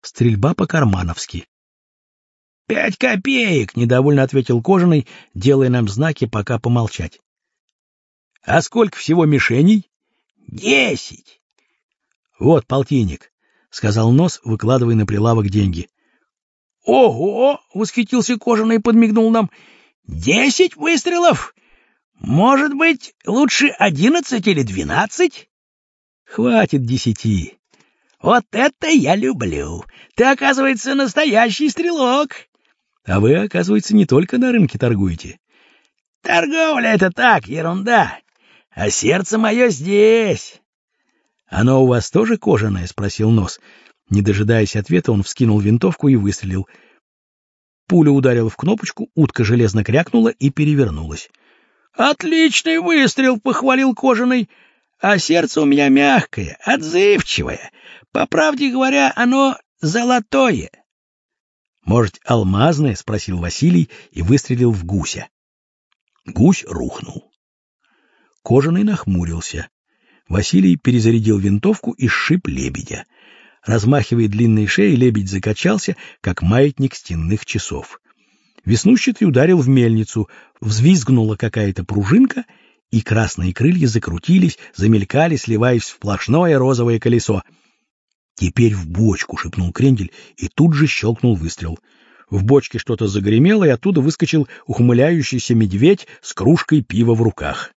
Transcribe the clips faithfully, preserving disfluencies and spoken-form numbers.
Стрельба по-кармановски. «Пять копеек!» — недовольно ответил Кожаный, делая нам знаки пока помолчать. «А сколько всего мишеней?» «Десять!» «Вот полтинник», — сказал Нос, выкладывая на прилавок деньги. «Ого!» — восхитился Кожаный и подмигнул нам. «Десять выстрелов! Может быть, лучше одиннадцать или двенадцать?» «Хватит десяти». «Вот это я люблю! Ты, оказывается, настоящий стрелок!» «А вы, оказывается, не только на рынке торгуете». «Торговля — это так, ерунда, а сердце мое здесь». «Оно у вас тоже кожаное?» — спросил Нос. Не дожидаясь ответа, он вскинул винтовку и выстрелил. Пуля ударила в кнопочку, утка железно крякнула и перевернулась. «Отличный выстрел!» — похвалил Кожаный. «А сердце у меня мягкое, отзывчивое. По правде говоря, оно золотое». «Может, алмазное?» — спросил Василий и выстрелил в гуся. Гусь рухнул. Кожаный нахмурился. Василий перезарядил винтовку и сшиб лебедя. Размахивая длинной шеей, лебедь закачался, как маятник стенных часов. Веснущатый ударил в мельницу, взвизгнула какая-то пружинка, и красные крылья закрутились, замелькали, сливаясь в сплошное розовое колесо. «Теперь в бочку!» — шепнул Крендель, и тут же щелкнул выстрел. В бочке что-то загремело, и оттуда выскочил ухмыляющийся медведь с кружкой пива в руках.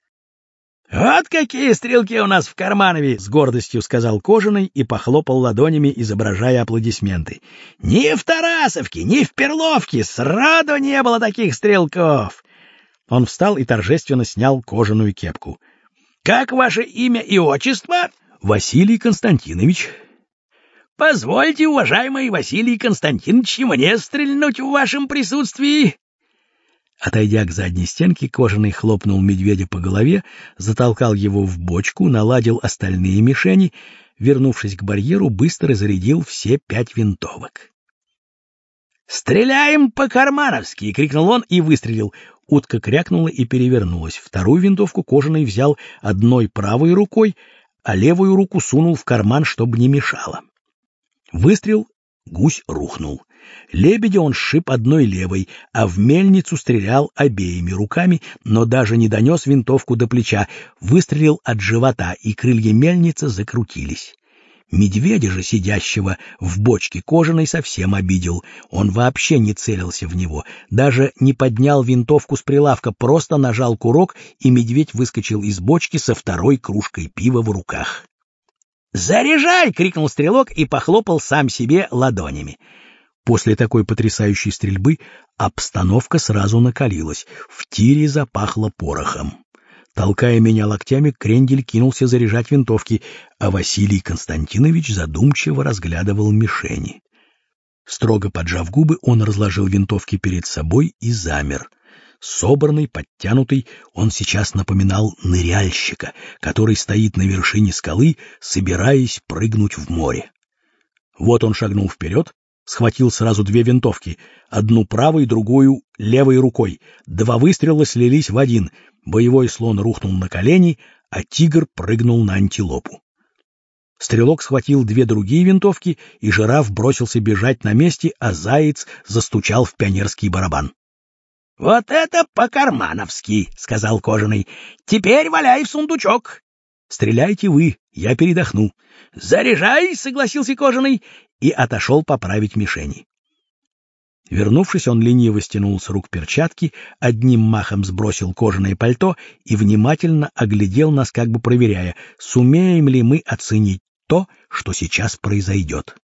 «Вот какие стрелки у нас в Карманове!» — с гордостью сказал Кожаный и похлопал ладонями, изображая аплодисменты. «Ни в Тарасовке, ни в Перловке сроду не было таких стрелков!» Он встал и торжественно снял кожаную кепку. «Как ваше имя и отчество?» «Василий Константинович». «Позвольте, уважаемый Василий Константинович, мне стрельнуть в вашем присутствии». Отойдя к задней стенке, Кожаный хлопнул медведя по голове, затолкал его в бочку, наладил остальные мишени, вернувшись к барьеру, быстро зарядил все пять винтовок. «Стреляем по-кармановски!» — крикнул он и выстрелил. Утка крякнула и перевернулась. Вторую винтовку Кожаный взял одной правой рукой, а левую руку сунул в карман, чтобы не мешало. Выстрел, гусь рухнул. Лебедя он сшиб одной левой, а в мельницу стрелял обеими руками, но даже не донес винтовку до плеча, выстрелил от живота, и крылья мельницы закрутились. Медведя же, сидящего в бочке, Кожаный совсем обидел. Он вообще не целился в него, даже не поднял винтовку с прилавка, просто нажал курок, и медведь выскочил из бочки со второй кружкой пива в руках. «Заряжай!» — крикнул стрелок и похлопал сам себе ладонями. После такой потрясающей стрельбы обстановка сразу накалилась, в тире запахло порохом. Толкая меня локтями, Крендель кинулся заряжать винтовки, а Василий Константинович задумчиво разглядывал мишени. Строго поджав губы, он разложил винтовки перед собой и замер. Собранный, подтянутый, он сейчас напоминал ныряльщика, который стоит на вершине скалы, собираясь прыгнуть в море. Вот он шагнул вперед, схватил сразу две винтовки, одну правой, другую левой рукой. Два выстрела слились в один. Боевой слон рухнул на колени, а тигр прыгнул на антилопу. Стрелок схватил две другие винтовки, и жираф бросился бежать на месте, а заяц застучал в пионерский барабан. «Вот это по-кармановски!» — сказал Кожаный. «Теперь валяй в сундучок!» «Стреляйте вы, я передохну». «Заряжай!» — согласился Кожаный и отошел поправить мишени. Вернувшись, он лениво стянул с рук перчатки, одним махом сбросил кожаное пальто и внимательно оглядел нас, как бы проверяя, сумеем ли мы оценить то, что сейчас произойдет.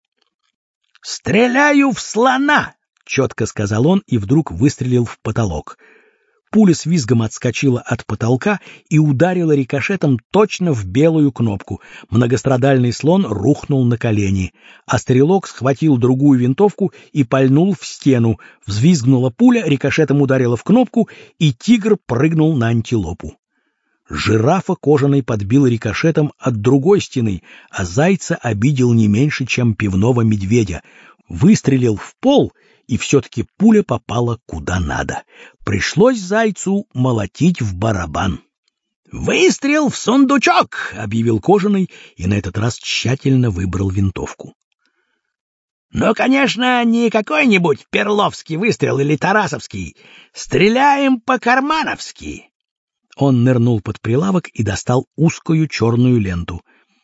«Стреляю в слона!» — четко сказал он и вдруг выстрелил в потолок. Пуля с визгом отскочила от потолка и ударила рикошетом точно в белую кнопку. Многострадальный слон рухнул на колени, а стрелок схватил другую винтовку и пальнул в стену. Взвизгнула пуля, рикошетом ударила в кнопку, и тигр прыгнул на антилопу. Жирафа Кожаный подбил рикошетом от другой стены, а зайца обидел не меньше, чем пивного медведя. Выстрелил в пол, и все-таки пуля попала куда надо. Пришлось зайцу молотить в барабан. «Выстрел в сундучок!» — объявил Кожаный и на этот раз тщательно выбрал винтовку. Но, конечно, не какой-нибудь перловский выстрел или тарасовский. Стреляем по-кармановски. Он нырнул под прилавок и достал узкую черную ленту.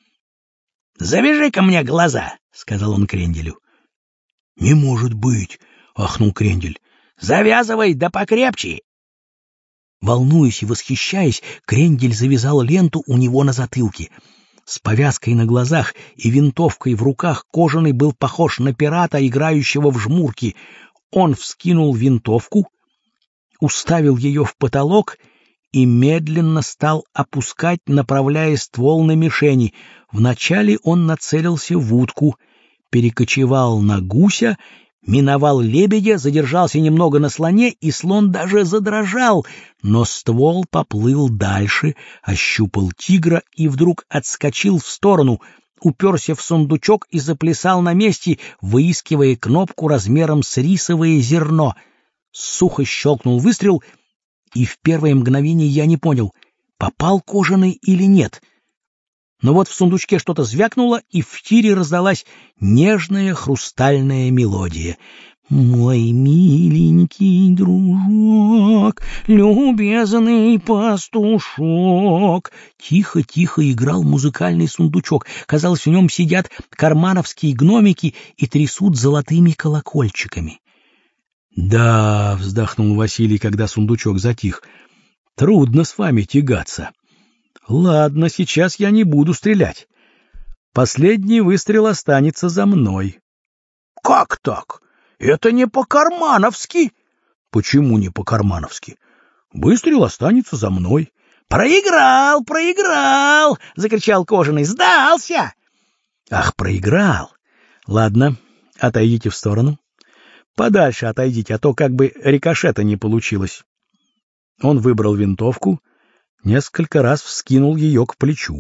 — Завяжи-ка мне глаза, — сказал он Кренделю. — Не может быть, — ахнул Крендель. — Завязывай, да покрепче. Волнуясь и восхищаясь, Крендель завязал ленту у него на затылке. С повязкой на глазах и винтовкой в руках Кожаный был похож на пирата, играющего в жмурки. Он вскинул винтовку, уставил ее в потолок и медленно стал опускать, направляя ствол на мишени. Вначале он нацелился в утку, перекочевал на гуся, миновал лебедя, задержался немного на слоне, и слон даже задрожал, но ствол поплыл дальше, ощупал тигра и вдруг отскочил в сторону, уперся в сундучок и заплясал на месте, выискивая кнопку размером с рисовое зерно. Сухо щелкнул выстрел, и в первое мгновение я не понял, попал Кожаный или нет. Но вот в сундучке что-то звякнуло, и в тире раздалась нежная хрустальная мелодия. «Мой миленький дружок, любезный пастушок». Тихо-тихо играл музыкальный сундучок. Казалось, в нем сидят кармановские гномики и трясут золотыми колокольчиками. «Да», — вздохнул Василий, когда сундучок затих, — «трудно с вами тягаться. Ладно, сейчас я не буду стрелять. Последний выстрел останется за мной». — Как так? Это не по-кармановски. — Почему не по-кармановски? Выстрел останется за мной. — Проиграл, проиграл! — закричал Кожаный. — Сдался! — Ах, проиграл! Ладно, отойдите в сторону. Подальше отойдите, а то как бы рикошета не получилось. Он выбрал винтовку, несколько раз вскинул ее к плечу.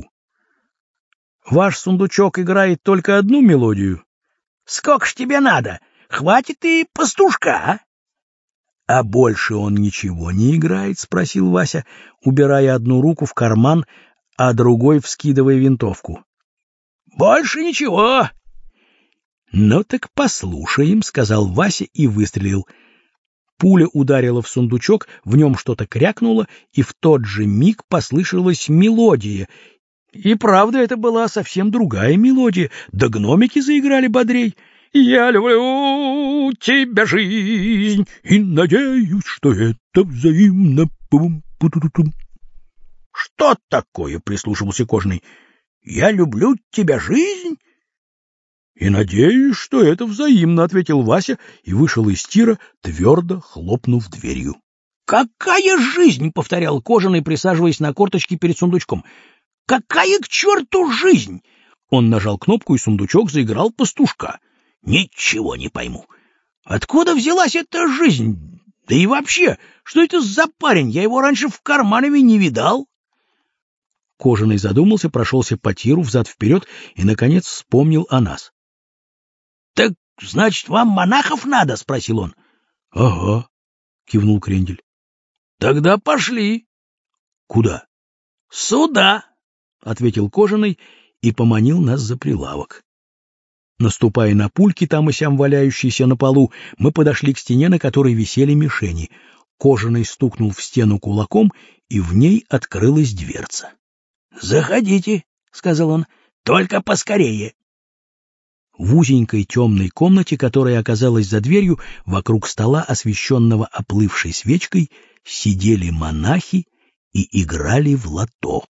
— Ваш сундучок играет только одну мелодию? — Сколько ж тебе надо? Хватит и пастушка, а? — А больше он ничего не играет? — спросил Вася, убирая одну руку в карман, а другой вскидывая винтовку. — Больше ничего. — Ну так послушаем, — сказал Вася и выстрелил. Пуля ударила в сундучок, в нем что-то крякнуло, и в тот же миг послышалась мелодия. И правда, это была совсем другая мелодия, да гномики заиграли бодрей. «Я люблю тебя, жизнь, и надеюсь, что это взаимно». «Что такое?» — прислушивался Кожаный. «Я люблю тебя, жизнь?» «И надеюсь, что это взаимно», — ответил Вася и вышел из тира, твердо хлопнув дверью. «Какая жизнь?» — повторял Кожаный, присаживаясь на корточки перед сундучком. «Какая к черту жизнь?» Он нажал кнопку, и сундучок заиграл пастушка. «Ничего не пойму. Откуда взялась эта жизнь? Да и вообще, что это за парень? Я его раньше в Карманове не видал». Кожаный задумался, прошелся по тиру взад-вперед и, наконец, вспомнил о нас. — Так, значит, вам монахов надо? — спросил он. — Ага, — кивнул Крендель. — Тогда пошли. — Куда? — Сюда, — ответил Кожаный и поманил нас за прилавок. Наступая на пульки, там и сям валяющиеся на полу, мы подошли к стене, на которой висели мишени. Кожаный стукнул в стену кулаком, и в ней открылась дверца. — Заходите, — сказал он, — только поскорее. В узенькой темной комнате, которая оказалась за дверью, вокруг стола, освещенного оплывшей свечкой, сидели монахи и играли в лото.